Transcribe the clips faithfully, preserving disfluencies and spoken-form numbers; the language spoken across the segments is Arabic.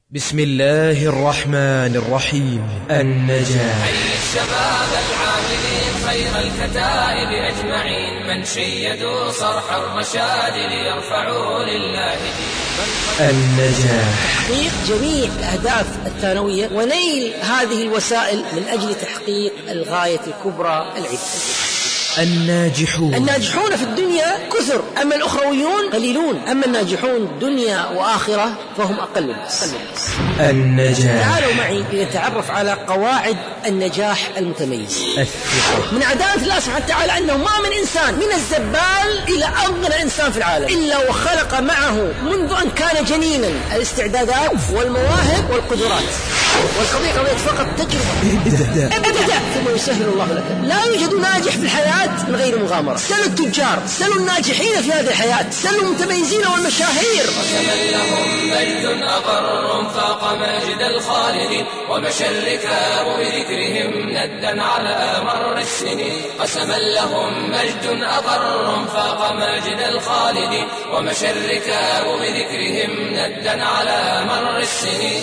بسم الله الرحمن الرحيم. النجاح. حي الشباب العاملين خير الكتائب أجمعين من شيدوا صرح الرشاد ليرفعوا لله دين. النجاح. تحقيق جميع الأهداف الثانوية ونيل هذه الوسائل من أجل تحقيق الغاية الكبرى العلم. الناجحون. الناجحون في الدنيا كثر، أما الأخرويون قليلون، أما الناجحون دنيا وآخرة فهم أقل الناس. النجاح. تعالوا معي لنتعرف على قواعد النجاح المتميز. الثقة. من عدالة الله سبحانه وتعالى أنه ما من إنسان من الزبال إلى أغنى إنسان في العالم إلا وخلق معه منذ أن كان جنينا الاستعدادات والمواهب والقدرات، والقضية قضية فقط تجربة. ابدأ ابدأ ثم يسهل الله لك. لا يوجد ناجح في الحياة من غير مغامرة. سلوا التجار، سلوا الناجحين في هذه الحياة، سلوا المتميزين والمشاهير. وكمن لهم مجد أقر فاق ماجد الخالدين ومشى الركاب بذكرهم ندا على مر السنين. قسما لهم مجد أقر فاق ماجد الخالدين ومشى الركاب بذكرهم ندا على مر السنين.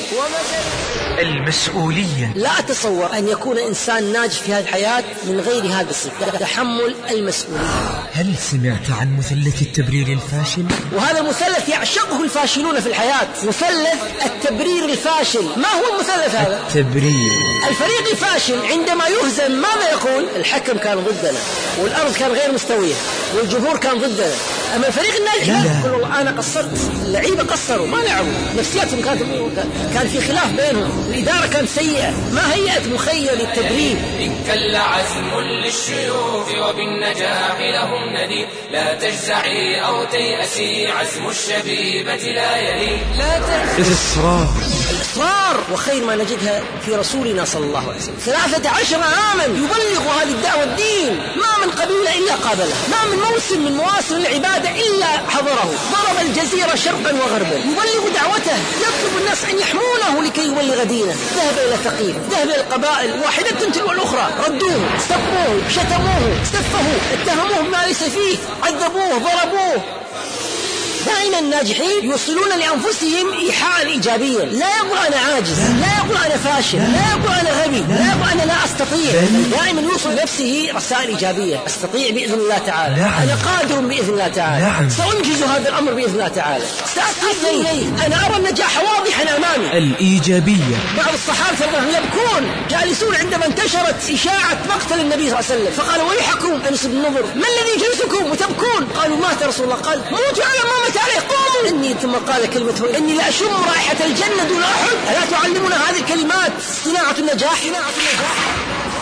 المسؤولية. لا أتصور أن يكون إنسان ناجح في هذه الحياة من غير هذا الصفة، تحمل المسؤولية. هل سمعت عن مثلث التبرير الفاشل؟ وهذا المثلث يعشقه الفاشلون في الحياة، مثلث التبرير الفاشل. ما هو المثلث هذا؟ التبرير. الفريق الفاشل عندما يهزم ماذا يقول؟ الحكم كان ضدنا، والأرض كان غير مستوية، والجمهور كان ضدنا. أما الفريق الناجح يقول والله أنا قصرت، اللعيبة قصروا ما لعبوا، نفسياتهم كانت كان في خلاف بينهم، الإدارة كانت سيئة، ما هيئت مخيل للتدريب. إن كل عزم للشيوخ وبالنجاح لهم ندي. لا تجزعي أو تيأسي عزم الشبيبة لا يلي. لا تجزعي. إصرار. الإصرار وخير ما نجدها في رسولنا صلى الله عليه وسلم. ثلاثة عشر عاما يبلغ هذه الدعوة الدين، ما من قبيلة إلا قابلها، ما من موسم من مواسم العبادة إلا حضره، ضرب الجزيرة شرقا وغربا يبلغ دعوته، يطلب الناس أن يحمونه لكي يبلغ دينه. ذهب إلى ثقيف، ذهب إلى القبائل واحدة تلو الأخرى، ردوه، سبوه، شتموه، استفهوه، اتهموه بما ليس فيه، عذبوه، ضربوه. دائما الناجحين يوصلون لأنفسهم إيحاء إيجابيا، لا يقول أنا عاجز، لا يقول أنا فاشل، لا يقول أنا غبي، لا يقول أنا لا أستطيع. دائما يوصل لنفسه رسائل إيجابية، أستطيع بإذن الله تعالى، أنا قادر بإذن الله تعالى، سأنجز هذا الأمر بإذن الله تعالى، سأصل إليه، أنا أرى النجاح واضحا أمامي. الإيجابية. بعض الصحابة يبكون جالسون عندما انتشرت إشاعة مقتل النبي صلى الله عليه وسلم، فقالوا ويحكم أنس بن نضر ما الذي جلسكم وتبكون؟ قالوا مات رسول الله. قال موتوا على ما مات عليه، قوموا. إني ثم قال كلمة إني لا أشم رائحة الجنة دون أحد. ألا تعلمون هذه الكلمات صناعة النجاح؟ صناعة النجاح.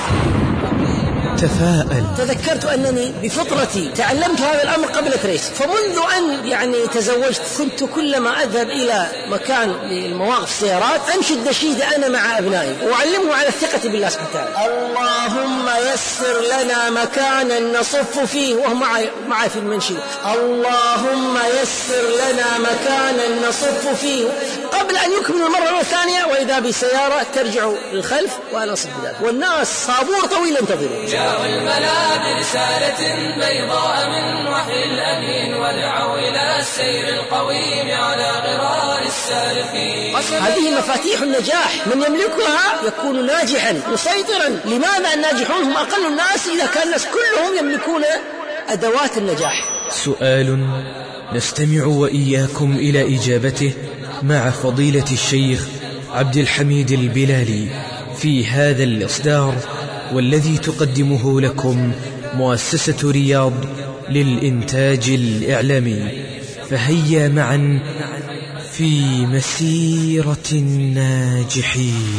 تفاءل. تذكرت أنني بفطرتي تعلمت هذا الأمر قبل تريس، فمنذ أن يعني تزوجت كنت كلما أذهب إلى مكان للمواقف السيارات أنشد نشيدة أنا مع أبنائي وأعلمهم على الثقة بالله سبحانه وتعالى. اللهم يسر لنا مكانا نصف فيه، وهم معي معي في المنشد. اللهم يسر لنا مكانا نصف فيه، قبل أن يكمل المرة الثانية وإذا بسيارة ترجع للخلف وأنا أصف ذلك، والناس صابور طويل ينتظرون. جاءوا الملا برسالة بيضاء من وحي الأمين ودعوا إلى السير القويم على غرار السالفين. هذه مفاتيح النجاح، من يملكها يكون ناجحا مسيطرا. لماذا الناجحون هم أقل الناس إذا كان الناس كلهم يملكون أدوات النجاح؟ سؤال نستمع وإياكم إلى إجابته مع فضيلة الشيخ عبد الحميد البلالي في هذا الإصدار، والذي تقدمه لكم مؤسسة رياض للإنتاج الإعلامي. فهيا معا في مسيرة الناجحين.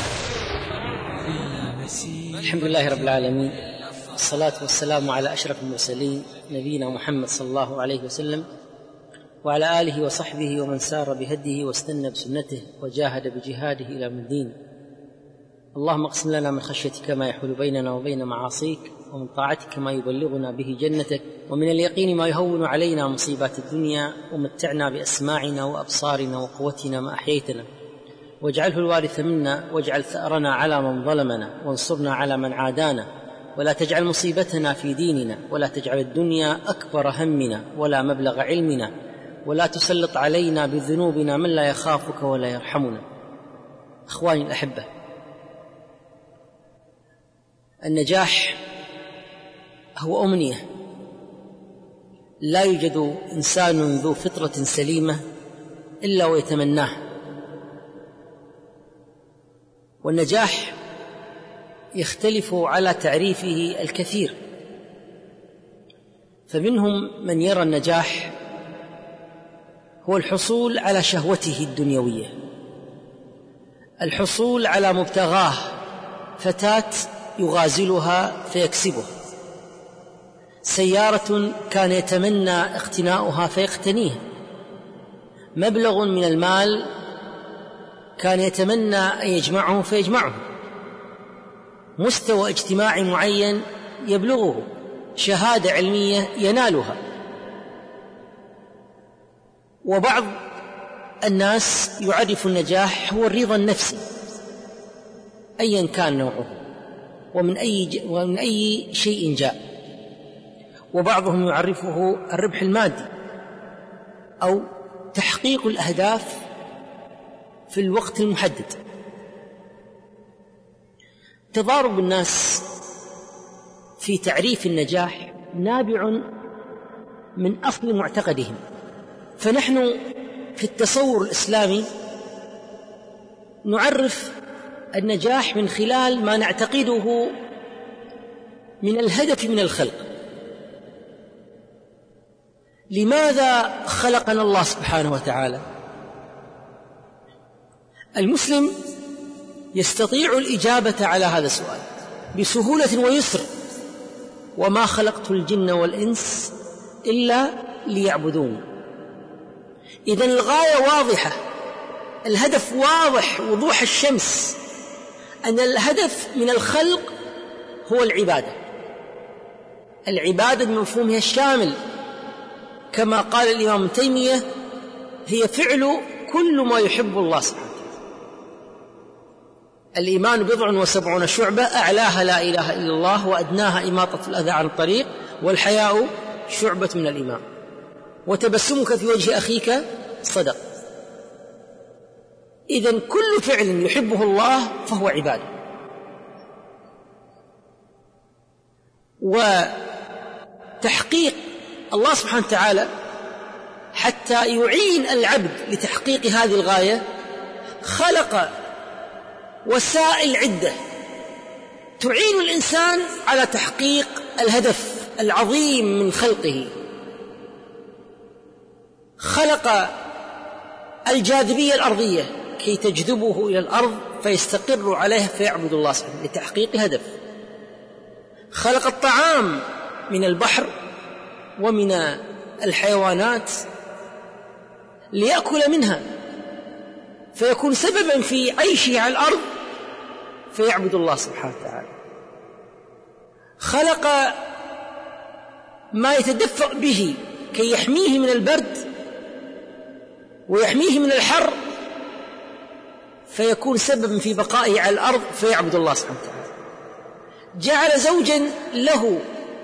الحمد لله رب العالمين، الصلاة والسلام على أشرف المرسلين نبينا محمد صلى الله عليه وسلم وعلى آله وصحبه ومن سار بهديه واستنى بسنته وجاهد بجهاده إلى يوم الدين. اللهم اقسم لنا من خشيتك ما يحول بيننا وبين معاصيك، ومن طاعتك ما يبلغنا به جنتك، ومن اليقين ما يهون علينا مصيبات الدنيا، ومتعنا بأسماعنا وأبصارنا وقوتنا ما أحييتنا، واجعله الوارث منا، واجعل ثأرنا على من ظلمنا، وانصرنا على من عادانا، ولا تجعل مصيبتنا في ديننا، ولا تجعل الدنيا أكبر همنا ولا مبلغ علمنا، ولا تسلط علينا بذنوبنا من لا يخافك ولا يرحمنا. أخواني الأحبة، النجاح هو أمنية، لا يوجد إنسان ذو فطرة سليمة إلا ويتمناه. والنجاح يختلف على تعريفه الكثير، فمنهم من يرى النجاح هو الحصول على شهوته الدنيوية، الحصول على مبتغاه، فتاة يغازلها فيكسبها، سيارة كان يتمنى اقتناؤها فيقتنيها، مبلغ من المال كان يتمنى أن يجمعه فيجمعه، مستوى اجتماعي معين يبلغه، شهادة علمية ينالها. وبعض الناس يعرف النجاح هو الرضا النفسي أيا كان نوعه ومن أي, ومن أي شيء جاء، وبعضهم يعرفه الربح المادي أو تحقيق الأهداف في الوقت المحدد. تضارب الناس في تعريف النجاح نابع من أصل معتقدهم، فنحن في التصور الإسلامي نعرف النجاح من خلال ما نعتقده من الهدف من الخلق. لماذا خلقنا الله سبحانه وتعالى؟ المسلم يستطيع الإجابة على هذا السؤال بسهولة ويسر: وما خلقت الجن والإنس إلا ليعبدون. إذن الغاية واضحة، الهدف واضح وضوح الشمس، أن الهدف من الخلق هو العبادة، العبادة بمفهومها الشامل، كما قال الإمام ابن تيمية: هي فعل كل ما يحب الله سبحانه وتعالى. الإيمان بضع وسبعون شعبة، أعلاها لا إله إلا الله، وأدناها إماطة الأذى عن الطريق، والحياء شعبة من الإيمان، وتبسمك في وجه أخيك صدق. إذن كل فعل يحبه الله فهو عبادة. وتحقيق الله سبحانه وتعالى حتى يعين العبد لتحقيق هذه الغاية خلق وسائل عدة تعين الإنسان على تحقيق الهدف العظيم من خلقه. خلق الجاذبية الأرضية كي تجذبه إلى الأرض فيستقر عليها فيعبد الله سبحانه لتحقيق هدف. خلق الطعام من البحر ومن الحيوانات ليأكل منها فيكون سببا في عيشه على الأرض فيعبد الله سبحانه وتعالى. خلق ما يتدفأ به كي يحميه من البرد ويحميه من الحر فيكون سببا في بقائه على الأرض فيعبد الله سبحانه وتعالى. جعل زوجا له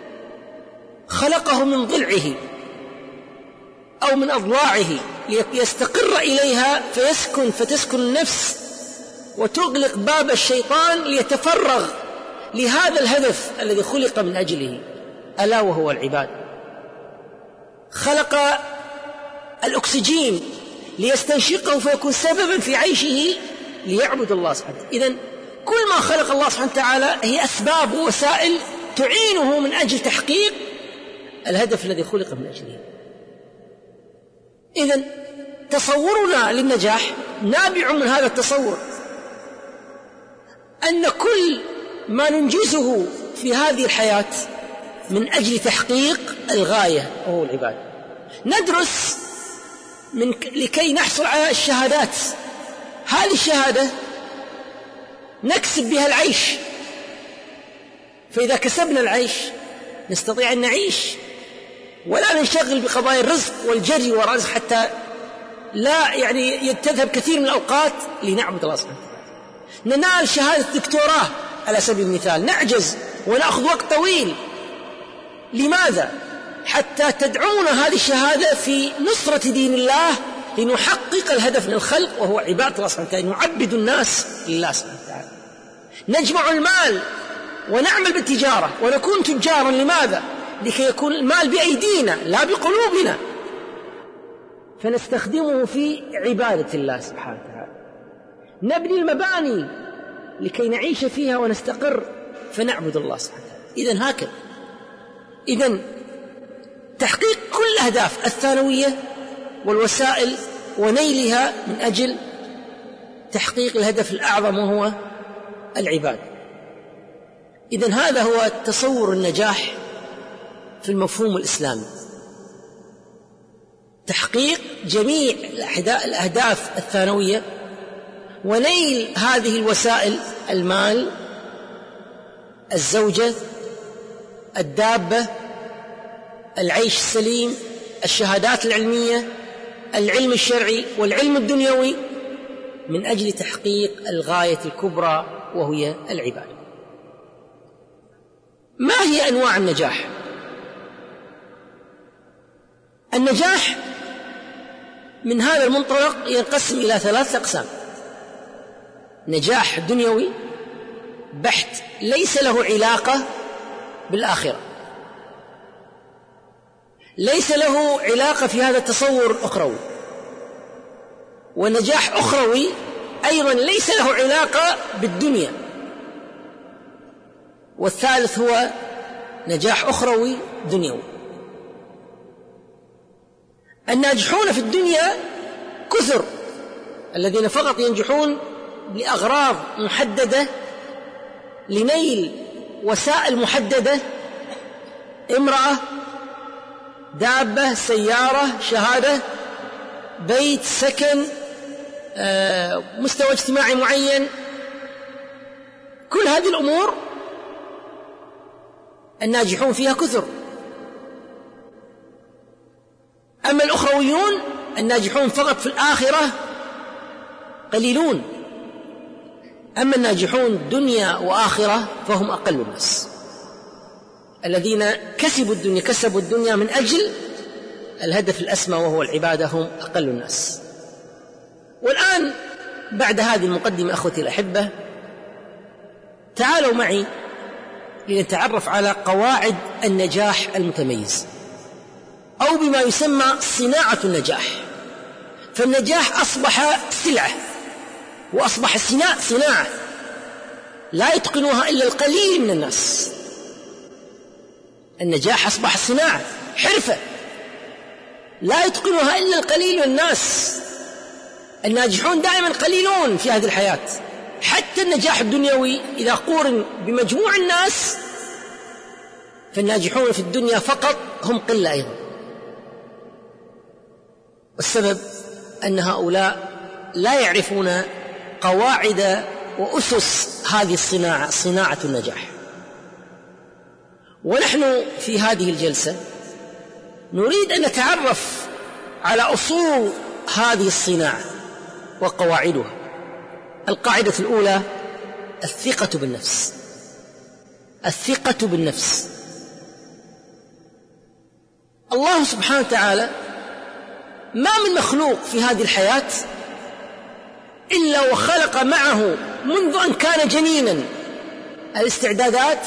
خلقه من ضلعه أو من أضلاعه ليستقر إليها فيسكن فتسكن النفس وتغلق باب الشيطان ليتفرغ لهذا الهدف الذي خلق من أجله، ألا وهو العبادة. خلق الأكسجين ليستنشقه فيكون سببا في عيشه ليعبد الله سبحانه. إذن كل ما خلق الله سبحانه وتعالى هي أسباب ووسائل تعينه من أجل تحقيق الهدف الذي خلق من أجله. إذن تصورنا للنجاح نابع من هذا التصور، أن كل ما ننجزه في هذه الحياة من أجل تحقيق الغاية وهو العبادة. ندرس من لكي نحصل على الشهادات، هذه الشهادة نكسب بها العيش، فإذا كسبنا العيش نستطيع أن نعيش ولا ننشغل بقضايا الرزق والجري والرزق حتى لا يعني تذهب كثير من الأوقات لنعبد الله سبحانه وتعالى. ننال شهادة دكتوراه على سبيل المثال، نعجز ونأخذ وقت طويل. لماذا؟ حتى تدعونا هذه الشهادة في نصرة دين الله لنحقق الهدف من الخلق وهو عبادة الله سبحانه وتعالى، نعبد الناس لله سبحانه وتعالى، نجمع المال ونعمل بالتجارة ونكون تجارا. لماذا؟ لكي يكون المال بأيدينا لا بقلوبنا، فنستخدمه في عبادة الله سبحانه وتعالى. نبني المباني لكي نعيش فيها ونستقر فنعبد الله سبحانه وتعالى. إذن هكذا. إذن تحقيق كل الأهداف الثانوية والوسائل ونيلها من أجل تحقيق الهدف الأعظم وهو العبادة. إذن هذا هو تصور النجاح في المفهوم الإسلامي، تحقيق جميع الأهداف الثانوية ونيل هذه الوسائل: المال، الزوجة، الدابة، العيش السليم، الشهادات العلمية، العلم الشرعي والعلم الدنيوي، من أجل تحقيق الغاية الكبرى وهي العبادة. ما هي أنواع النجاح؟ النجاح من هذا المنطلق ينقسم إلى ثلاث أقسام: نجاح دنيوي بحت ليس له علاقة بالآخرة، ليس له علاقة في هذا التصور الأخروي، ونجاح أخروي أيضا ليس له علاقة بالدنيا، والثالث هو نجاح أخروي دنيوي. الناجحون في الدنيا كثر، الذين فقط ينجحون لأغراض محددة لنيل وسائل محددة: امرأة، دابة، سيارة، شهادة، بيت، سكن، مستوى اجتماعي معين. كل هذه الأمور الناجحون فيها كثر. أما الأخرويون الناجحون فقط في الآخرة قليلون. أما الناجحون دنيا وآخرة فهم أقل الناس. الذين كسبوا الدنيا كسبوا الدنيا من أجل الهدف الأسمى وهو العبادة هم أقل الناس. والآن بعد هذه المقدمة أخوتي الأحبة، تعالوا معي لنتعرف على قواعد النجاح المتميز، أو بما يسمى صناعة النجاح. فالنجاح أصبح سلعة، وأصبح صناعة لا يتقنها إلا القليل من الناس. النجاح أصبح صناعة، حرفة لا يتقنها إلا القليل من الناس. الناجحون دائما قليلون في هذه الحياة. حتى النجاح الدنيوي إذا قورن بمجموع الناس فالناجحون في الدنيا فقط هم قلة أيضا. والسبب أن هؤلاء لا يعرفون قواعد وأسس هذه الصناعة، صناعة النجاح. ونحن في هذه الجلسة نريد أن نتعرف على أصول هذه الصناعة وقواعدها. القاعدة الأولى: الثقة بالنفس. الثقة بالنفس. الله سبحانه وتعالى ما من مخلوق في هذه الحياة إلا وخلق معه منذ أن كان جنينا الاستعدادات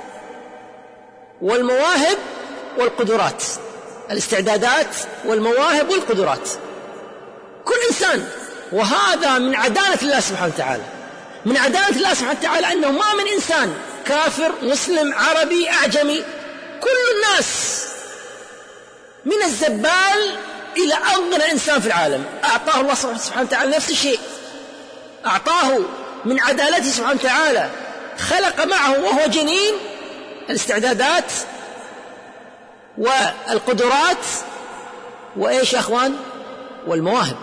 والمواهب والقدرات. الاستعدادات والمواهب والقدرات كل إنسان. وهذا من عدالة الله سبحانه وتعالى. من عدالة الله سبحانه وتعالى أنه ما من إنسان كافر مسلم عربي أعجمي، كل الناس من الزبال إلى أغنى إنسان في العالم أعطاه الله سبحانه وتعالى نفس الشيء. أعطاه من عدالته سبحانه وتعالى، خلق معه وهو جنين الاستعدادات والقدرات وإيش يا أخوان؟ والمواهب.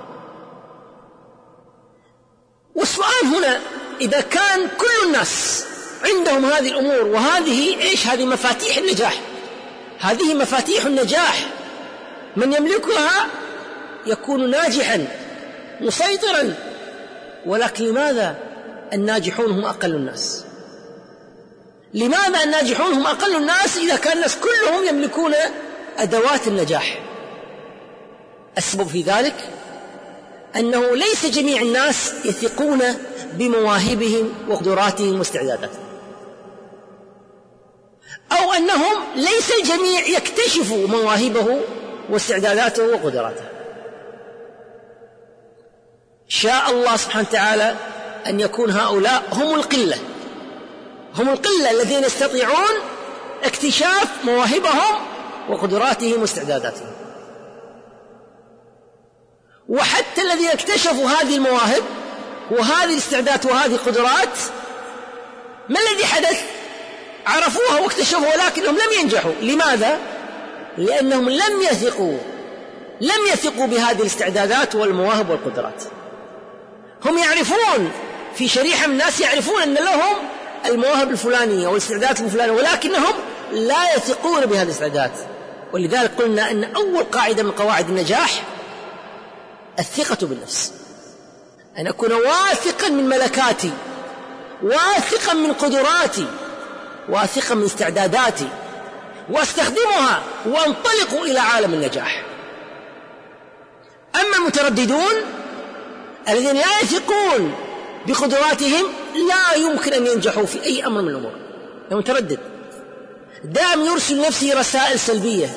والسؤال هنا: إذا كان كل الناس عندهم هذه الأمور، وهذه إيش؟ هذه مفاتيح النجاح. هذه مفاتيح النجاح، من يملكها يكون ناجحا مسيطرا. ولكن لماذا الناجحون هم أقل الناس؟ لماذا الناجحون هم أقل الناس إذا كان الناس كلهم يملكون أدوات النجاح؟ السبب في ذلك أنه ليس جميع الناس يثقون بمواهبهم وقدراتهم واستعداداتهم، أو أنهم ليس الجميع يكتشفوا مواهبه واستعداداته وقدراته. شاء الله سبحانه وتعالى أن يكون هؤلاء هم القلة، هم القلة الذين يستطيعون اكتشاف مواهبهم وقدراتهم واستعداداتهم. وحتى الذين اكتشفوا هذه المواهب وهذه الاستعدادات وهذه القدرات، ما الذي حدث؟ عرفوها واكتشفوها ولكنهم لم ينجحوا. لماذا؟ لأنهم لم يثقوا لم يثقوا بهذه الاستعدادات والمواهب والقدرات. هم يعرفون في شريحة من الناس يعرفون أن لهم المواهب الفلانية والاستعدادات الفلانية، ولكنهم لا يثقون بهذه الاستعدادات. ولذلك قلنا أن أول قاعدة من قواعد النجاح الثقة بالنفس، أن أكون واثقا من ملكاتي، واثقا من قدراتي، واثقا من استعداداتي، واستخدمها وانطلق إلى عالم النجاح. أما المترددون الذين لا يثقون بقدراتهم لا يمكن أن ينجحوا في أي أمر من الأمور. المتردد دائما يرسل نفسه رسائل سلبية،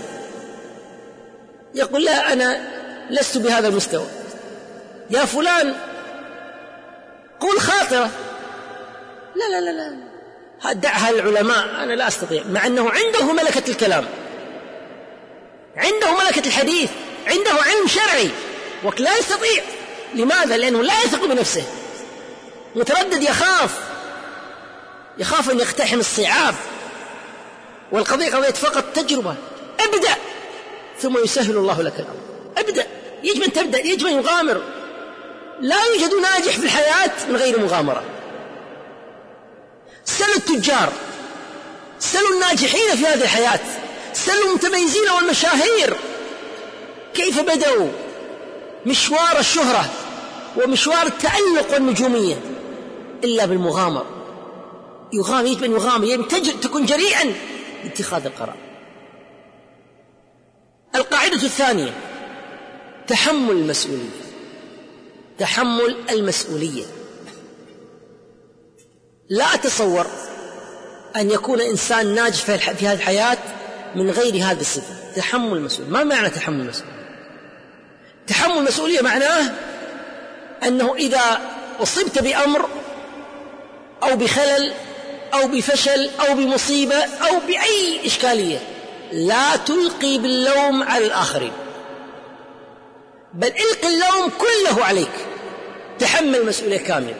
يقول لا أنا لست بهذا المستوى، يا فلان قول خاطرة، لا لا لا لا دعها للعلماء، أنا لا أستطيع، مع أنه عنده ملكة الكلام، عنده ملكة الحديث، عنده علم شرعي، ولا لا يستطيع. لماذا؟ لأنه لا يثق بنفسه. متردد يخاف يخاف أن يقتحم الصعاب، والقضية قضية فقط تجربة. ابدأ ثم يسهل الله لك الأمر. ابدأ، يجب أن تبدأ، يجب أن يغامر. لا يوجد ناجح في الحياة من غير مغامرة. سلوا التجار، سلوا الناجحين في هذه الحياة، سلوا المتميزين والمشاهير كيف بدأوا مشوار الشهرة ومشوار التألق والنجومية إلا بالمغامرة. يغامر، يجب أن يغامر، يجب أن تكون جريئا باتخاذ القرار. القاعدة الثانية تحمل المسؤولية. تحمل المسؤولية. لا أتصور أن يكون إنسان ناجح في هذه الحياة من غير هذه الصفة، تحمل المسؤولية. ما معنى تحمل المسؤولية؟ تحمل المسؤولية معناه أنه إذا أصبت بأمر أو بخلل أو بفشل أو بمصيبة أو بأي إشكالية، لا تلقي باللوم على الآخرين، بل إلقي اللوم كله عليك. تحمل المسؤولية كاملة.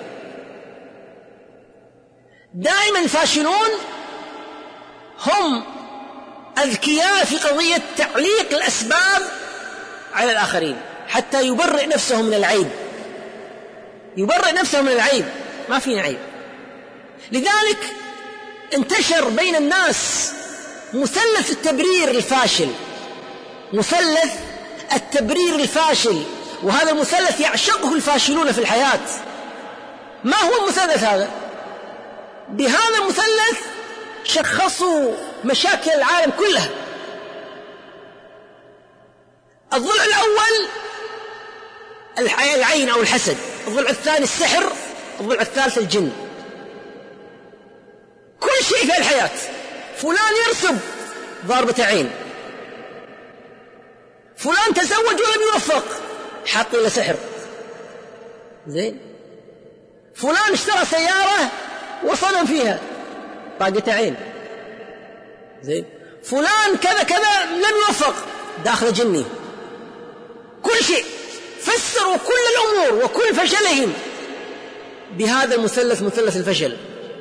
دائما الفاشلون هم أذكياء في قضية تعليق الأسباب على الآخرين حتى يبرئ نفسه من العيب. يبرئ نفسه من العيب، ما في عيب. لذلك انتشر بين الناس مثلث التبرير الفاشل، مثلث التبرير الفاشل، وهذا المثلث يعشقه الفاشلون في الحياة. ما هو المثلث هذا؟ بهذا المثلث شخصوا مشاكل العالم كلها. الضلع الأول العين أو الحسد، الضلع الثاني السحر، الضلع الثالث الجن. كل شيء في الحياة. فلان يرسب ضربة عين، فلان تزوج ولم يوفق حاط له سحر، زين. فلان اشترى سيارة وصدم فيها طاقة عين، زين. فلان كذا كذا لم يوفق داخل جني. كل شيء فسروا كل الأمور وكل فشلهم بهذا المثلث، مثلث الفشل: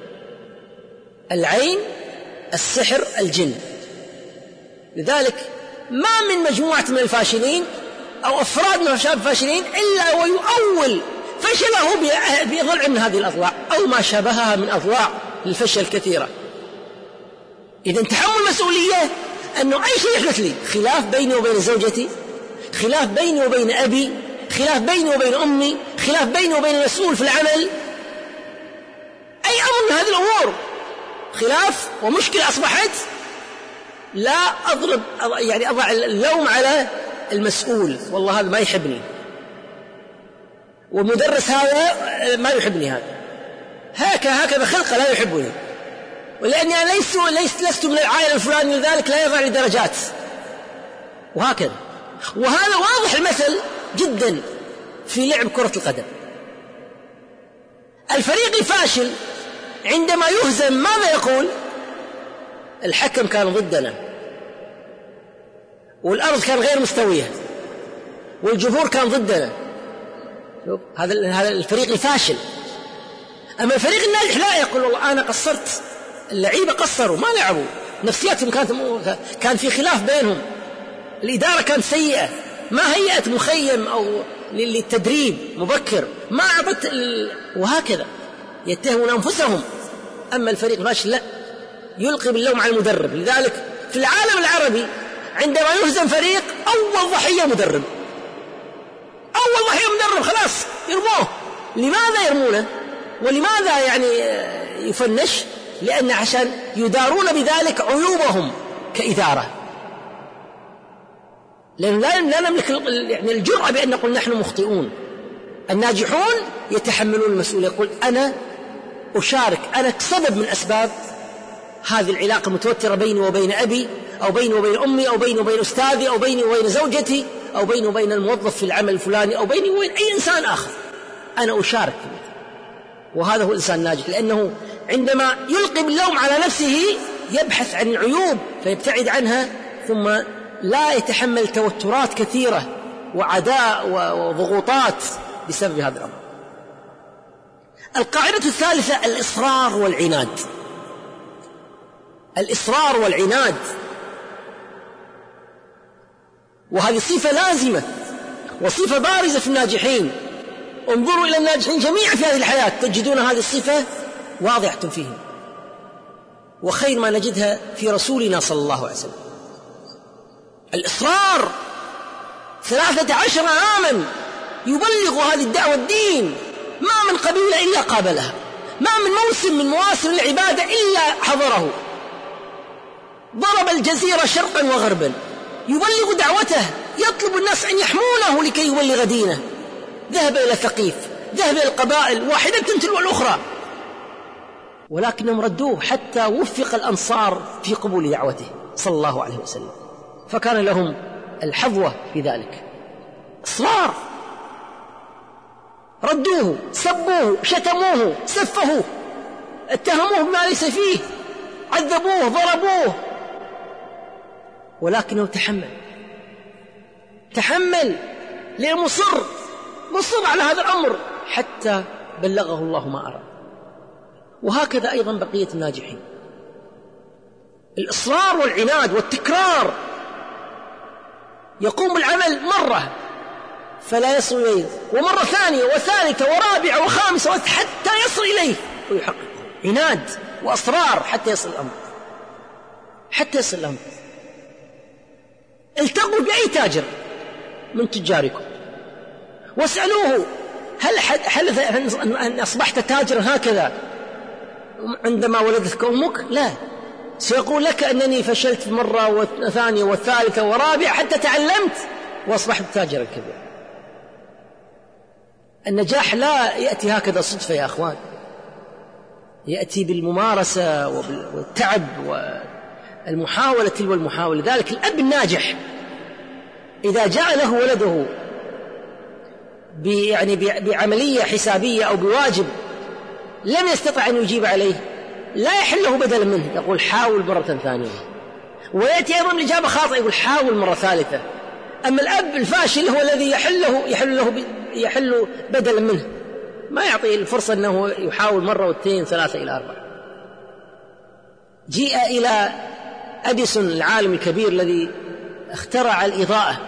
العين، السحر، الجن. لذلك ما من مجموعة من الفاشلين أو أفراد من الفاشلين إلا ويؤول فشله بضلع من هذه الأضلاع أو ما شابهها من أضلاع الفشل كثيرة. إذن تحمل مسؤولية أنه أي شيء يحدث لي، خلاف بيني وبين زوجتي، خلاف بيني وبين أبي، خلاف بيني وبين أمي، خلاف بيني وبين المسؤول في العمل، أي أمر من هذه الأمور خلاف ومشكلة أصبحت، لا أضرب يعني أضع اللوم على المسؤول، والله هذا ما يحبني، والمدرس هذا ما يحبني، هذا هكذا هكذا خلقه لا يحبني، ولأني أنا ليس ليس لست من العائلة الفلانية لذلك لا يضع لي درجات، وهكذا. وهذا واضح المثل جدا في لعب كرة القدم. الفريق الفاشل عندما يهزم ماذا يقول؟ الحكم كان ضدنا، والأرض كان غير مستوية، والجمهور كان ضدنا. هذا هذا الفريق الفاشل. أما الفريق الناجح لا، يقول والله أنا قصرت، اللعيبة قصروا ما لعبوا، نفسياتهم كانت كان في خلاف بينهم، الإدارة كانت سيئة، ما هيأت مخيم أو للتدريب مبكر، ما أعطت ال... وهكذا يتهمون أنفسهم. أما الفريق الفاشل لا، يلقي باللوم على المدرب. لذلك في العالم العربي عندما يهزم فريق أول ضحية مدرب، أول ضحية مدرب، خلاص يرموه. لماذا يرمونه؟ ولماذا يعني يفنش؟ لأن عشان يدارون بذلك عيوبهم كإدارة، لأن لا نملك يعني الجرأة بأن نقول نحن مخطئون. الناجحون يتحملون المسؤولية، يقول أنا أشارك، أنا سبب من أسباب هذه العلاقة المتوترة بيني وبين أبي، أو بيني وبين أمي، أو بيني وبين أستاذي، أو بيني وبين زوجتي، أو بيني وبين الموظف في العمل الفلاني، أو بيني وبين أي إنسان آخر، أنا أشارك فيه. وهذا هو الإنسان الناجح، لأنه عندما يلقي باللوم على نفسه يبحث عن العيوب فيبتعد عنها، ثم لا يتحمل توترات كثيرة وعداء وضغوطات بسبب هذا الأمر. القاعدة الثالثة الإصرار والعناد. الإصرار والعناد، وهذه صفة لازمة وصفة بارزة في الناجحين. انظروا إلى الناجحين جميعا في هذه الحياة تجدون هذه الصفة واضحة فيهم، وخير ما نجدها في رسولنا صلى الله عليه وسلم. الإصرار، ثلاثة عشر عاما يبلغ هذه الدعوة الدين، ما من قبيلة إلا قابلها، ما من موسم من مواسم العبادة إلا حضره، ضرب الجزيرة شرقا وغربا يبلغ دعوته، يطلب الناس أن يحمونه لكي يبلغ دينه. ذهب إلى ثقيف، ذهب إلى القبائل واحدة تلو الأخرى، ولكنهم ردوه حتى وفق الأنصار في قبول دعوته صلى الله عليه وسلم، فكان لهم الحظوة في ذلك. إصرار، ردوه، سبوه، شتموه، سفهوه، اتهموه بما ليس فيه، عذبوه، ضربوه، ولكنه تحمل تحمل لمصر مصر على هذا الأمر حتى بلغه الله ما أراد. وهكذا أيضا بقية الناجحين، الإصرار والعناد والتكرار. يقوم بالعمل مرة فلا يصل إليه، ومرة ثانية وثالثة ورابعة وخامسة حتى يصل إليه ويحقق. عناد وأصرار حتى يصل الأمر، حتى يصل الأمر. التقوا بأي تاجر من تجاركم واسألوه هل حدث أن أصبحت تاجرا هكذا عندما ولدتك أمك؟ لا، سيقول لك أنني فشلت في مرة والثانية والثالثة ورابعة حتى تعلمت وأصبحت تاجرا كبيرا. النجاح لا يأتي هكذا صدفة يا أخوان، يأتي بالممارسة والتعب والمحاولة تلو المحاولة. ذلك الأب الناجح إذا جاء له ولده يعني بعملية حسابية أو بواجب لم يستطع أن يجيب عليه، لا يحله بدلا منه، يقول حاول مرة ثانية. ويأتي أيضا الإجابة خاطئة، يقول حاول مرة ثالثة. أما الأب الفاشل هو الذي يحله يحل له يحل بدلا منه، ما يعطي الفرصة أنه يحاول مرة واثنين ثلاثة إلى أربعة. جيء إلى أديسون العالم الكبير الذي اخترع الإضاءة،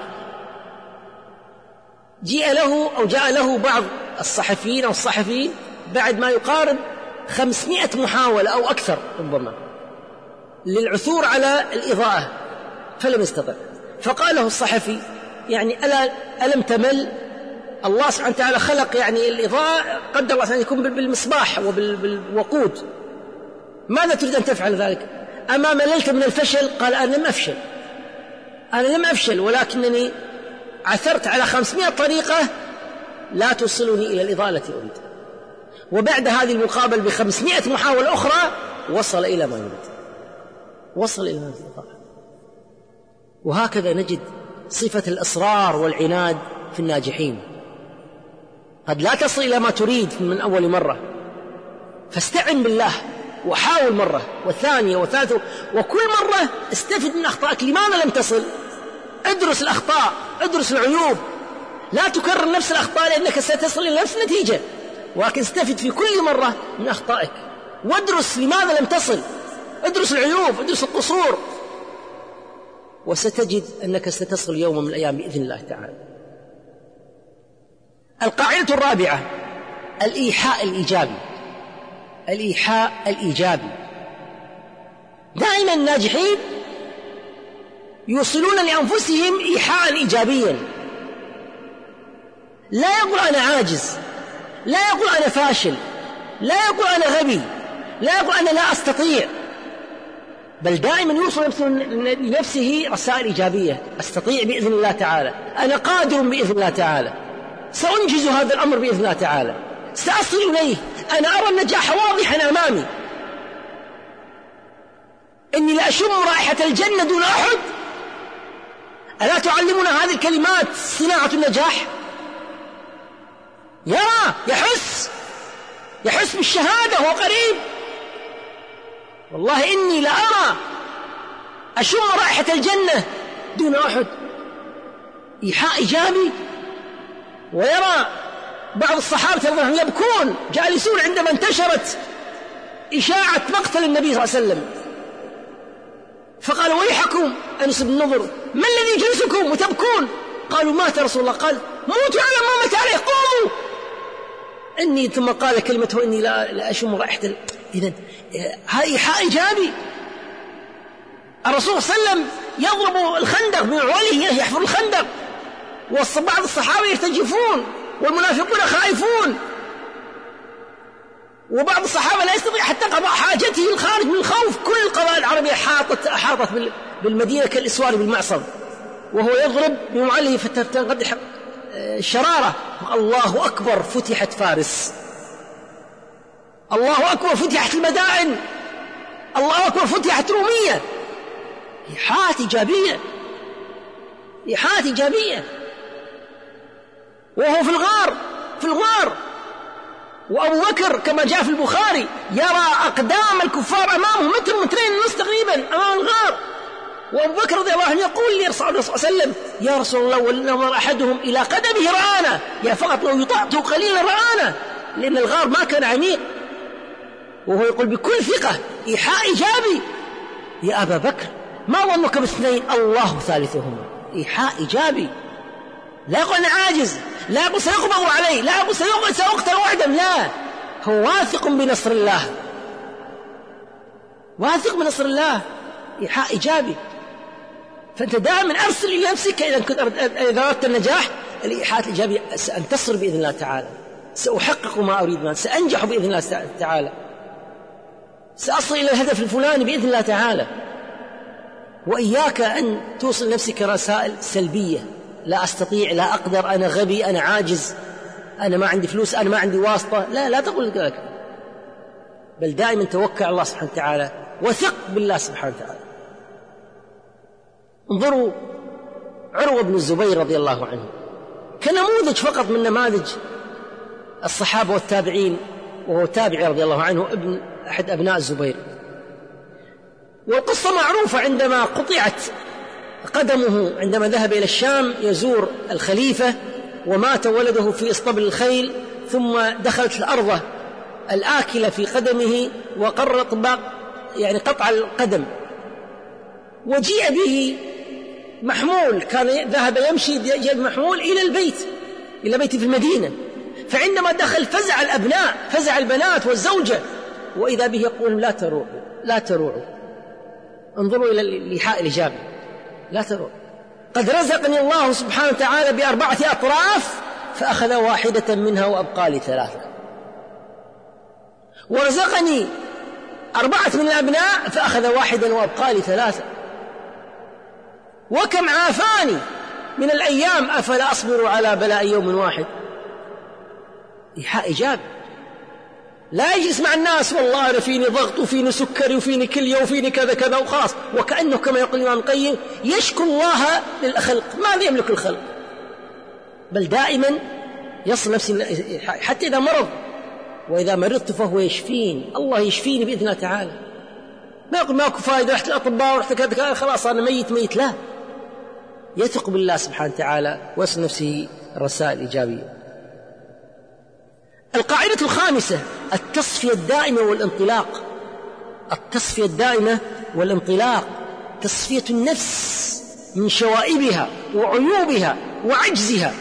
جيء له أو جاء له بعض الصحفيين أو الصحفيين بعد ما يقارب خمسمائة محاولة أو أكثر ربما للعثور على الإضاءة فلم يستطع. فقال له الصحفي يعني ألا ألم تمل؟ الله سبحانه وتعالى خلق يعني الإضاءة قدر الله أن يكون بالمصباح وبالوقود، ماذا تريد أن تفعل ذلك؟ أما مللت من الفشل؟ قال أنا لم أفشل، أنا لم أفشل ولكنني عثرت على خمسمائة طريقة لا توصلني إلى الإضالة أريد. وبعد هذه المقابل بخمسمائة محاولة أخرى وصل إلى ما يريد، وصل إلى ما يريد. وهكذا نجد صفة الإصرار والعناد في الناجحين. قد لا تصل إلى ما تريد من أول مرة، فاستعن بالله وحاول مرة وثانية وثالثة، وكل مرة استفد من أخطائك. لماذا لم تصل؟ ادرس الأخطاء، ادرس العيوب، لا تكرر نفس الأخطاء لأنك ستصل إلى نفس النتيجة، ولكن استفد في كل مرة من أخطائك، وادرس لماذا لم تصل، ادرس العيوب، ادرس القصور، وستجد أنك ستصل يوم من الأيام بإذن الله تعالى. القاعدة الرابعة الإيحاء الإيجابي. الإيحاء الإيجابي، دائما الناجحين يوصلون لأنفسهم إيحاء إيجابيا. لا يقول أنا عاجز، لا يقول أنا فاشل، لا يقول أنا غبي، لا يقول أنا لا أستطيع، بل دائما يوصل لنفسه رسائل إيجابية. أستطيع بإذن الله تعالى، أنا قادر بإذن الله تعالى، سأنجز هذا الأمر بإذن الله تعالى، سأصل إليه، أنا أرى النجاح واضحا أمامي، إني لأشم رائحة الجنة دون أحد. ألا تعلمنا هذه الكلمات صناعة النجاح؟ يرى، يحس يحس بالشهادة، هو قريب. والله إني لأرى أشم رائحة الجنة دون أحد، إيحاء إيجابي. ويرى بعض الصحابة يبكون جالسون عندما انتشرت إشاعة مقتل النبي صلى الله عليه وسلم، فقال ويحكم أنس بن النضر ما الذي يجلسكم وتبكون؟ قالوا مات رسول الله. قال موتوا على ما مات عليه، قوموا. إني ثم قال كلمته إني لا, لا أشم رائحة. إذن هذا إيحاء إيجابي. الرسول صلى الله عليه وسلم يضرب الخندق من عوله، يحفر الخندق، وبعض الصحابة يرتجفون والمنافقون خائفون، وبعض الصحابة لا يستطيع حتى قضاء حاجته الخارج من الخوف. كل القبائل العربية حاطت أحاطت بالمدينة كالإسوار بالمعصم، وهو يضرب بمعله فتنقدح الشرارة. الله أكبر، فتحت فارس، الله أكبر، فتحت المدائن، الله أكبر، فتحت رومية. إيحاءات إيجابية، إيحاءات إيجابية. وهو في الغار، في الغار وأبو بكر كما جاء في البخاري يرى أقدام الكفار أمامه متر مترين ونص تقريبا أمام الغار، وأبو بكر رضي الله عنه يقول لرسول الله صلى الله عليه وسلم يا رسول الله ولنظر أحدهم إلى قدمه رآنا، يا فقط لو يطعته قليلا رآنا، لأن الغار ما كان عميق. وهو يقول بكل ثقة إيحاء إيجابي، يا أبا بكر ما ظنك باثنين الله ثالثهما. إيحاء إيجابي، لا يقول أنا عاجز، لا يقول سيقبض علي، لا يقول سيقتل وحدا، لا، هو واثق بنصر الله، واثق بنصر الله. إيحاء إيجابي. فأنت دائما أرسل إلى نفسك إذا كنت إذا أردت النجاح الإيحاء الإيجابي، سأنتصر بإذن الله تعالى، سأحقق ما أريد، سأنجح بإذن الله تعالى، سأصل إلى الهدف الفلاني بإذن الله تعالى. وإياك أن توصل نفسك رسائل سلبية، لا أستطيع، لا أقدر، أنا غبي، أنا عاجز، أنا ما عندي فلوس، أنا ما عندي واسطة. لا لا تقول ذلك، بل دائما توكل على الله سبحانه وتعالى، وثق بالله سبحانه وتعالى. انظروا عروة بن الزبير رضي الله عنه كنموذج فقط من نماذج الصحابة والتابعين، وهو تابعي رضي الله عنه، ابن أحد أبناء الزبير. والقصة معروفة، عندما قطعت قدمه عندما ذهب إلى الشام يزور الخليفة، ومات ولده في إسطبل الخيل، ثم دخلت الأرض الآكلة في قدمه وقرر طباق يعني قطع القدم، وجيء به محمول، كان ذهب يمشي جاء محمول إلى البيت، إلى بيت في المدينة. فعندما دخل فزع الأبناء، فزع البنات والزوجة، وإذا به يقول لا تروعوا، لا تروعوا. انظروا إلى الإيحاء الإيجابي، لا تروعوا. قد رزقني الله سبحانه وتعالى بأربعة أطراف فأخذ واحدة منها وأبقى لي ثلاثة، ورزقني أربعة من الأبناء فأخذ واحدا وأبقى لي ثلاثة، وكم عافاني من الأيام أفلا أصبر على بلاء يوم واحد. إيحاء إيجابي. لا يجلس مع الناس والله أنا فيني ضغط وفيني سكري وفيني كلية وفيني كذا كذا وخلاص، وكأنه كما يقول الإمام القيم يشكو الله للخلق. ماذا يملك الخلق؟ بل دائما يصل نفسه حتى إذا مرض، وإذا مرضت فهو يشفين، الله يشفيني بإذن الله تعالى. ما يقول ماكو فائدة، رحت الأطباء ورحت كذا كذا خلاص أنا ميت ميت، لا، يثق بالله سبحانه وتعالى ويصل نفسه الرسائل الإيجابية. القاعدة الخامسة التصفية الدائمة والانطلاق. التصفية الدائمة والانطلاق، تصفية النفس من شوائبها وعيوبها وعجزها،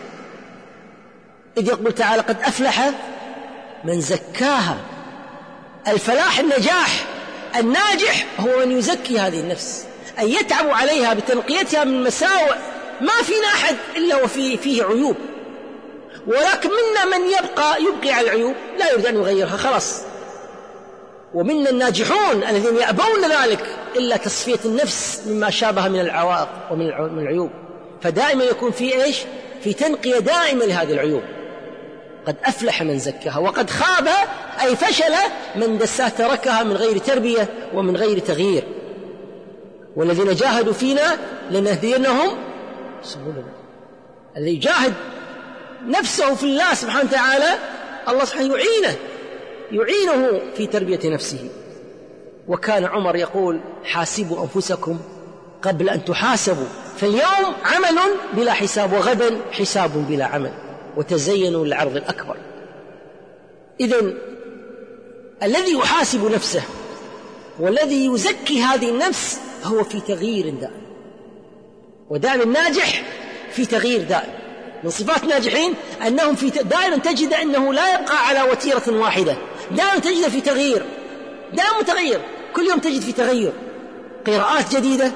إذ يقول تعالى قد أفلح من زكاها. الفلاح النجاح، الناجح هو من يزكي هذه النفس، أن يتعب عليها بتنقيتها من مساوئ. ما فينا أحد إلا وفيه فيه عيوب، ولكن منا من يبقى يبقي على العيوب لا يريد أن يغيرها خلاص، ومنا الناجحون الذين يأبون ذلك إلا تصفية النفس مما شابه من العوائق ومن العيوب. فدائما يكون في إيش؟ في تنقية دائمة لهذه العيوب. قد أفلح من زكاها وقد خاب أي فشل من دساه تركها من غير تربية ومن غير تغيير. والذين جاهدوا فينا لنهدينهم سبلنا. الذي يجاهد نفسه في الله سبحانه وتعالى الله سبحانه يعينه يعينه في تربية نفسه. وكان عمر يقول حاسبوا أنفسكم قبل أن تحاسبوا، فاليوم عمل بلا حساب وغدا حساب بلا عمل، وتزينوا للعرض الأكبر. إذن الذي يحاسب نفسه والذي يزكي هذه النفس هو في تغيير دائم، ودائما الناجح في تغيير دائم. من صفات الناجحين أنهم في دائما تجد أنه لا يبقى على وتيرة واحدة، دائما تجد في تغيير، دائما متغير، كل يوم تجد في تغير، قراءات جديدة،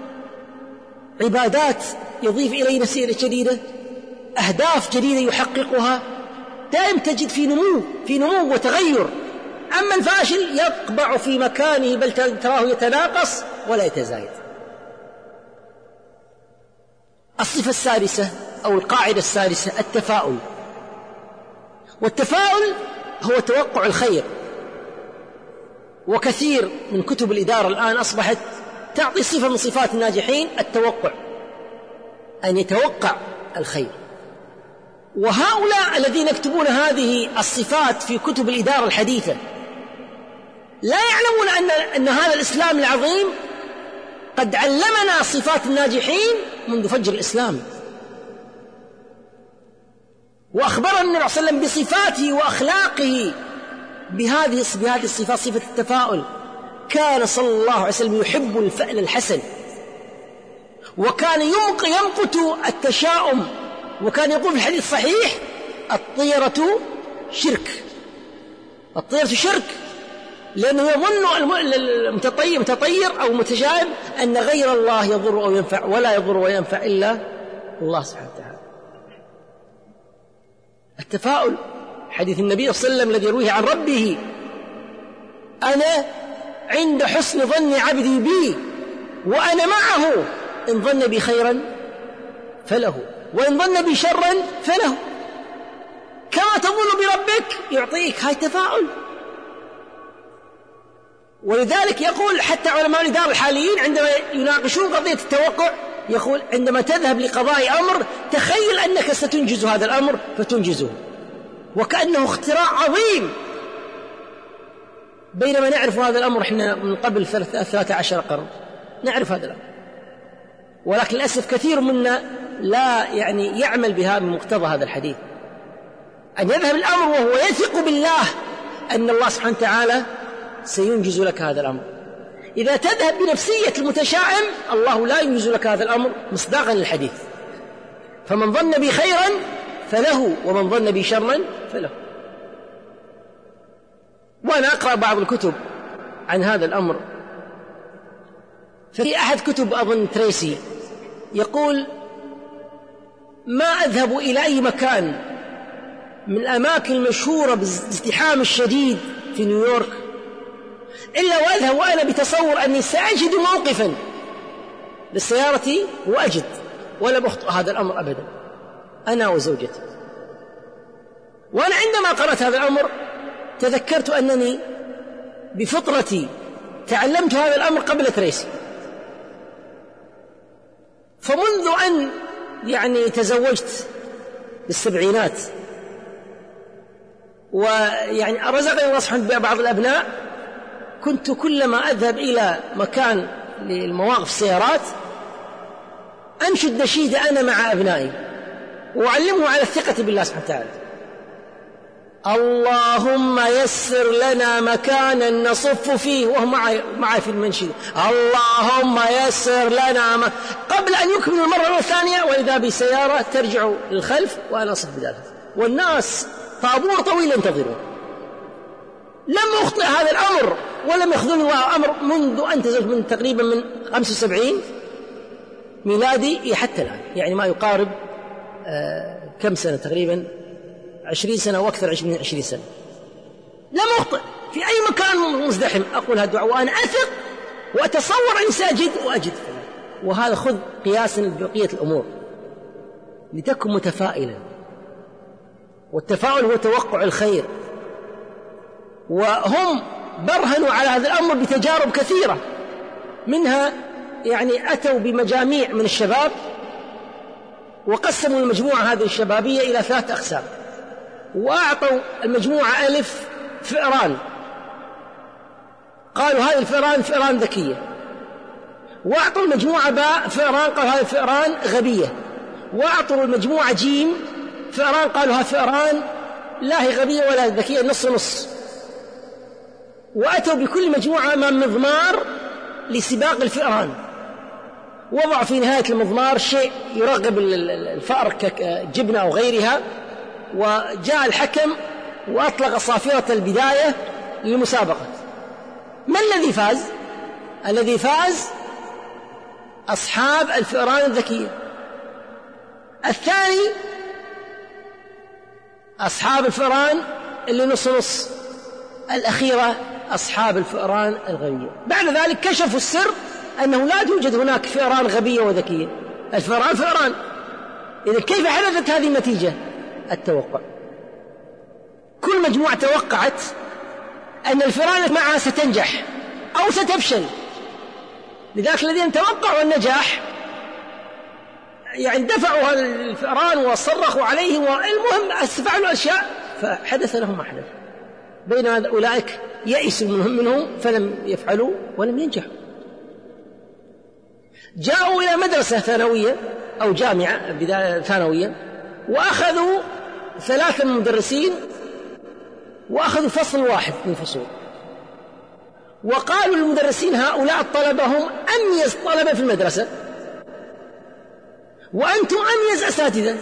عبادات يضيف إليه نفسية جديدة، أهداف جديدة يحققها، دائما تجد في نمو في نمو وتغير. أما الفاشل يقبع في مكانه بل تراه يتناقص ولا يتزايد. الصفة السادسة أو القاعدة السادسة التفاؤل. والتفاؤل هو توقع الخير، وكثير من كتب الإدارة الآن أصبحت تعطي صفة من صفات الناجحين التوقع، أن يتوقع الخير. وهؤلاء الذين يكتبون هذه الصفات في كتب الإدارة الحديثة لا يعلمون أن, أن هذا الإسلام العظيم قد علمنا صفات الناجحين منذ فجر الإسلام، وأخبرنا النبي صلى الله عليه وسلم بصفاته وأخلاقه بهذه بهذه الصفات، صفة التفاؤل. كان صلى الله عليه وسلم يحب الفأل الحسن، وكان يمقت التشاؤم، وكان يقول في الحديث الصحيح الطيرة شرك، الطيرة شرك، لأنه يظن المتطير متطير أو متشائم أن غير الله يضر أو ينفع، ولا يضر وينفع إلا الله سبحانه وتعالى. التفاؤل حديث النبي صلى الله عليه وسلم الذي يرويه عن ربه أنا عند حسن ظن عبدي بي وأنا معه إن ظن بي خيرا فله وإن ظن بي شرا فله. كما تظن بربك يعطيك، هاي تفاؤل. ولذلك يقول حتى علماء الإدارة الحاليين عندما يناقشون قضية التوقع يقول عندما تذهب لقضاء أمر تخيل أنك ستنجز هذا الأمر فتنجزه، وكأنه اختراع عظيم، بينما نعرف هذا الأمر إحنا من قبل ثلاثة عشر قرن نعرف هذا الأمر، ولكن للأسف كثير منا لا يعني يعمل بها بمقتضى هذا الحديث، أن يذهب الأمر وهو يثق بالله أن الله سبحانه وتعالى سينجز لك هذا الأمر. إذا تذهب بنفسية المتشائم الله لا ينجز لك هذا الأمر مصداقا للحديث. فمن ظن بي خيرا فله ومن ظن بي شرا فله. وأنا أقرأ بعض الكتب عن هذا الأمر، في أحد كتب أظن تريسي يقول ما أذهب إلى أي مكان من الأماكن المشهورة بالازدحام الشديد في نيويورك إلا وأذهب وأنا بتصور أني سأجد موقفا للسيارة وأجد، ولا بخطئ هذا الأمر أبدا، أنا وزوجتي. وأنا عندما قرأت هذا الأمر تذكرت أنني بفطرتي تعلمت هذا الأمر قبل تريسي، فمنذ أن يعني تزوجت بالسبعينات ويعني رزقني الله سبحانه بعض الأبناء، كنت كلما أذهب إلى مكان للمواقف السيارات أنشد نشيد أنا مع أبنائي وأعلمه على الثقة بالله سبحانه وتعالى: اللهم يسر لنا مكانا نصف فيه، وهم معي, معي في المنشد: اللهم يسر لنا م... قبل أن يكمل المرة الثانية وإذا بسيارة ترجع للخلف وأنا أصف بذلك، والناس طابور طويل ينتظرون. لم أخطئ هذا الأمر ولم يخذني الله أمر منذ أن تزوجت، من تقريبا من خمسة وسبعين ميلادي حتى الآن، يعني ما يقارب آه كم سنة تقريبا عشرين سنة وأكثر من عشرين سنة. لم أخطئ في أي مكان مزدحم أقول هذا الدعاء وأنا أثق وأتصور أني سأجد وأجد. وهذا خذ قياسا لبقية الأمور لتكن متفائلا، والتفاؤل هو توقع الخير. وهم برهنوا على هذا الأمر بتجارب كثيرة، منها يعني أتوا بمجاميع من الشباب وقسموا المجموعة هذه الشبابية إلى ثلاث أقسام، وأعطوا المجموعة ألف فئران، قالوا هذه الفئران فئران ذكية، وأعطوا المجموعة باء فئران قالوا هذه فئران غبية، وأعطوا المجموعة جيم فئران قالوا هذه فئران لا هي غبية ولا ذكية، نص نص. وأتوا بكل مجموعة أمام مضمار لسباق الفئران، وضعوا في نهاية المضمار شيء يرغب الفأر كجبنة أو غيرها، وجاء الحكم وأطلق صافرة البداية للمسابقة. ما الذي فاز؟ الذي فاز أصحاب الفئران الذكية. الثاني أصحاب الفئران اللي نص نص. الأخيرة أصحاب الفئران الغبية. بعد ذلك كشفوا السر أنه لا توجد هناك فئران غبية وذكية، الفئران فئران. إذا كيف حدثت هذه النتيجة؟ التوقع. كل مجموعة توقعت أن الفئران معها ستنجح أو ستفشل، لذلك الذين توقعوا النجاح يعني دفعوا الفئران وصرخوا عليهم، والمهم استفعلوا أشياء فحدث لهم ما حدث، بينما أولئك يئسوا منهم فلم يفعلوا ولم ينجحوا. جاءوا إلى مدرسة ثانوية أو جامعة بداية ثانوية، وأخذوا ثلاثة مدرسين وأخذوا فصل واحد من فصول، وقالوا للمدرسين هؤلاء الطلبة هم أميز طلبة في المدرسة، وأنتم أميز أساتذة،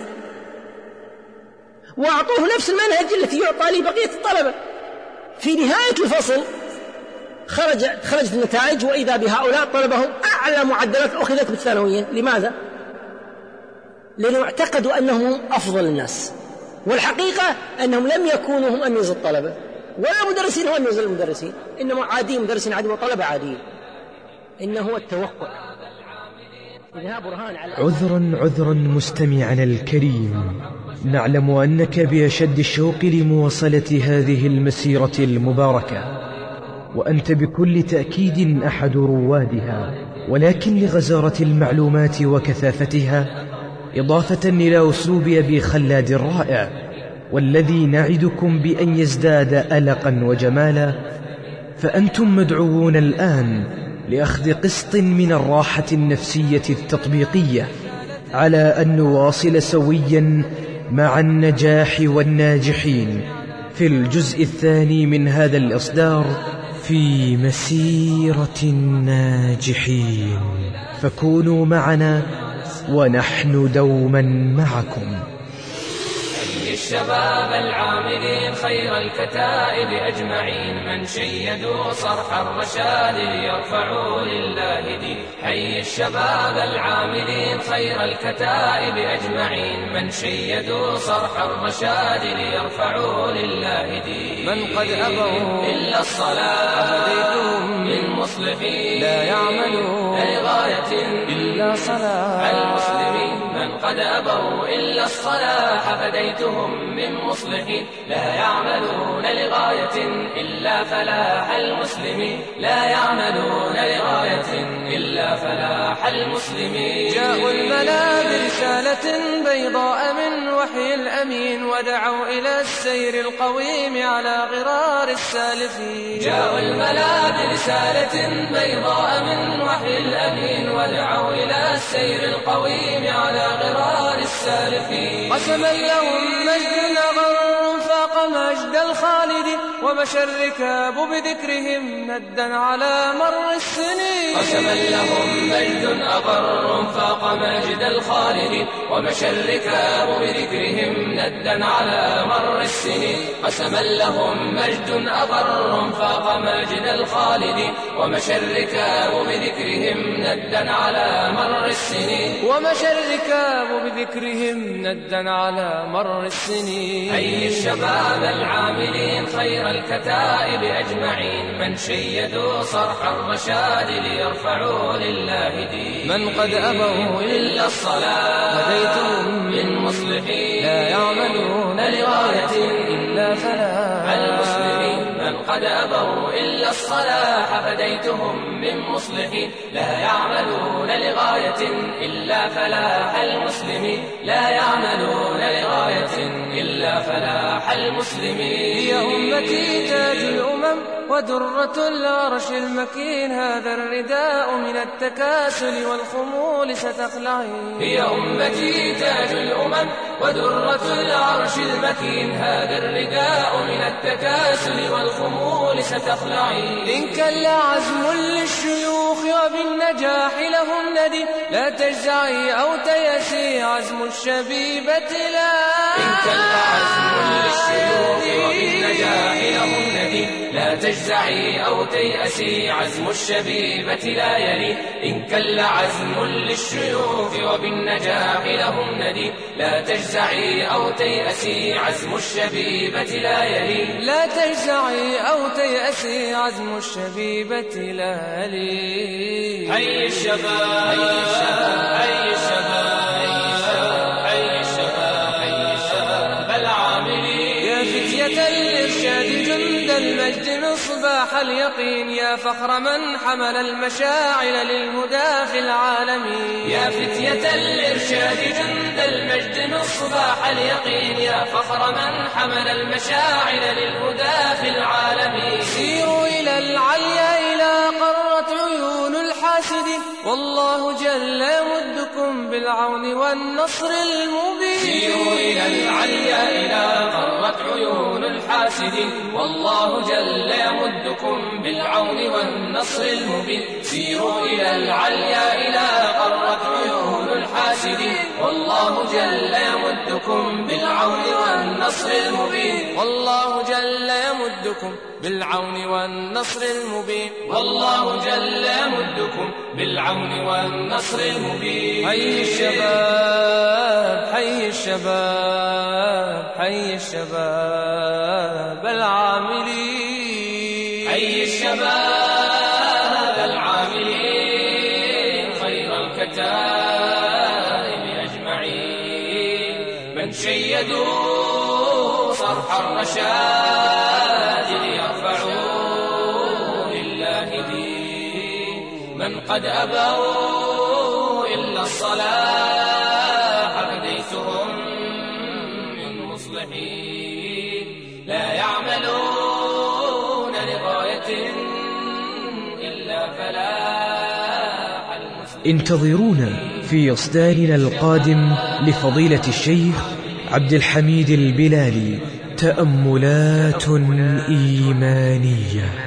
وأعطوه نفس المنهج التي يعطى لبقية الطلبة. في نهاية الفصل خرج خرجت النتائج، وإذا بهؤلاء الطلبة هم أعلى معدلات أخذت بالثانوية. لماذا؟ لأنهم اعتقدوا أنهم أفضل الناس، والحقيقة أنهم لم يكونوا هم أميز الطلبة، ولا مدرسين هم أميز المدرسين، إنما عاديين، مدرسين عاديين وطلبة عاديين. إنه هو التوقع. عذرا عذرا مستمعنا الكريم، نعلم أنك بأشد الشوق لمواصلة هذه المسيرة المباركة، وأنت بكل تأكيد أحد روادها، ولكن لغزارة المعلومات وكثافتها، إضافة إلى أسلوب أبي خلاد الرائع والذي نعدكم بأن يزداد ألقا وجمالا، فأنتم مدعوون الآن لأخذ قسط من الراحة النفسية التطبيقية، على أن نواصل سويا مع النجاح والناجحين في الجزء الثاني من هذا الإصدار في مسيرة الناجحين، فكونوا معنا ونحن دوما معكم. الشباب العاملين خير الكتائب أجمعين، من شيدوا صرح الرشاد ليرفعوا لله دين. حي الشباب العاملين خير الكتائب أجمعين، من شيدوا صرح الرشاد ليرفعوا لله دين. من قد أبوا إلا الصلاة أهديتهم من مصلحين لا يعملون لغاية إلا صلاة المسلمين. من قد قد أبوا إلا الصلاح فديتهم من مصلحين لا يعملون لغاية إلا فلاح المسلمين لا يعملون لغاية إلا فلاح المسلمين. جاءوا الملا برسالة بيضاء من وحي الأمين ودعوا إلى السير القويم على غرار السالفين. جاءوا الملا برسالة بيضاء من وحي الأمين ودعوا إلى السير القويم على غرار السالفين. قسما لهم مجد غر فاق مجد الخالد ومشى الركاب بذكرهم ندا على مر السنين. قسما لهم مجد أغر فاق مجد الخالد ومشى الركاب بذكرهم ندا على مر السنين. قسما لهم مجد أغر فاق مجد الخالد ومشى الركاب بذكرهم ندا على مر السنين. ومشى الركاب بذكرهم ندا على مر السنين. أي الشباب العاملين خير الكتائب أجمعين من شيدوا صرح الرشاد ليرفعوا لله دين. من قد أبوا إلا الصلاة هديتهم من مصلحين لا يعملون لغاية إلا فلاح المسلمين. من قد أبوا إلا الصلاح فديتهم من مصلحين لا يعملون لغاية إلا فلاح المسلمين لا يعملون لغاية إلا فلاح المسلمين. هي أمتي تاج الأمم ودرة العرش المكين هذا الرداء من التكاسل والخمول ستخلعين. هي أمتي تاج الأمم ودرة العرش المكين هذا الرداء من التكاسل والخمول ستخلعين. إن كل عزم للشيوخ وبالنجاح لهم ندي لا تجزعي أو تيسي عزم الشبيبة لا. إن كل عزم للشيوخ وبالنجاح لهم ندي لا تجزعي أو تيأسي عزم الشبيبة لا يلي. إن كل عزم للشيوخ وبالنجاح لهم ندي لا تجزعي أو تيأسي عزم الشبيبة لا يلي. لا تجزعي أو تيأسي عزم الشبيبة لا يلي. حي الشباب حي الشباب حي الشباب حي الشباب حي الشباب العاملين. يا فتية الإرشاد جند المجد مصباح اليقين يا فخر من حمل المشاعل للهدى في العالمين. يا فتية الإرشاد جند المجد مصباح اليقين يا فخر من حمل المشاعل للهدى في العالمين. سيروا إلى العليا إلى قرة عيون الحاسدين والله جل يمدكم بالعون والنصر المبين. سيروا إلى العليا إلى قرة عيون الحاسدين والله جل يمدكم بالعون والنصر المبين. سيروا إلى العليا إلى قرة عيون الحاسدين والله جل يمدكم بالعون والنصر المبين. والله جل يمدكم بالعون والنصر المبين. والله جل يمدكم بالعون والنصر المبين. حي الشباب حي الشباب حي الشباب العاملين. حي الشباب العاملين خير الكتائب أجمعين من شيدوا صرح الرشاد ليرفعوا لله دين. من قد أبوا إلا الصلاح فديتهم من مصلحين لا يعملون لغاية إلا فلاح المسلمين. انتظرونا في إصدارنا القادم لفضيلة الشيخ عبد الحميد البلالي تأملات إيمانية.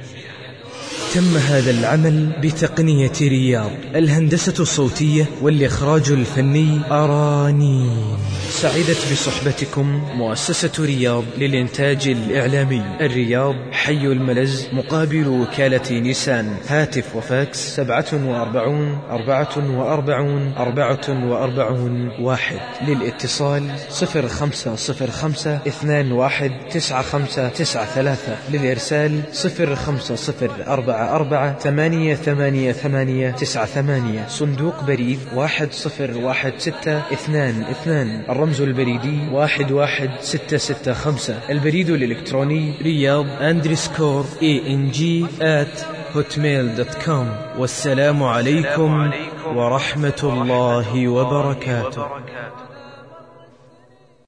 تم هذا العمل بتقنية رياض. الهندسة الصوتية والإخراج الفني أرانين. سعدت بصحبتكم مؤسسة رياض للإنتاج الإعلامي. الرياض، حي الملز، مقابل وكالة نيسان. هاتف وفاكس سبعة وأربعون أربعة وأربعون أربعة وأربعون واحد. للاتصال صفر خمسة صفر خمسة اثنان واحد تسعة خمسة تسعة ثلاثة. للإرسال صفر خمسة صفر أربعة أربعة ثمانية ثمانية ثمانية تسعة ثمانية. صندوق بريد واحد صفر واحد ستة اثنان اثنان. الرمز البريدي واحد واحد ستة ستة خمسة. البريد الإلكتروني رياض أندرسكور إي إن جي آت هوتميل دوت كوم. والسلام عليكم ورحمة الله وبركاته.